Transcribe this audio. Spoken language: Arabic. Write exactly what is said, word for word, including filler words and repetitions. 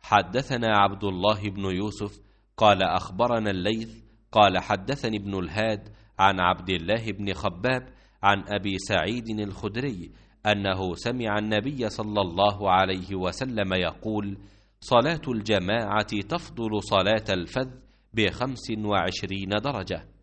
حدثنا عبد الله بن يوسف قال أخبرنا الليث قال حدثني ابن الهاد عن عبد الله بن خباب عن أبي سعيد الخدري أنه سمع النبي صلى الله عليه وسلم يقول: صلاة الجماعة تفضل صلاة الفذ بخمس وعشرين درجة.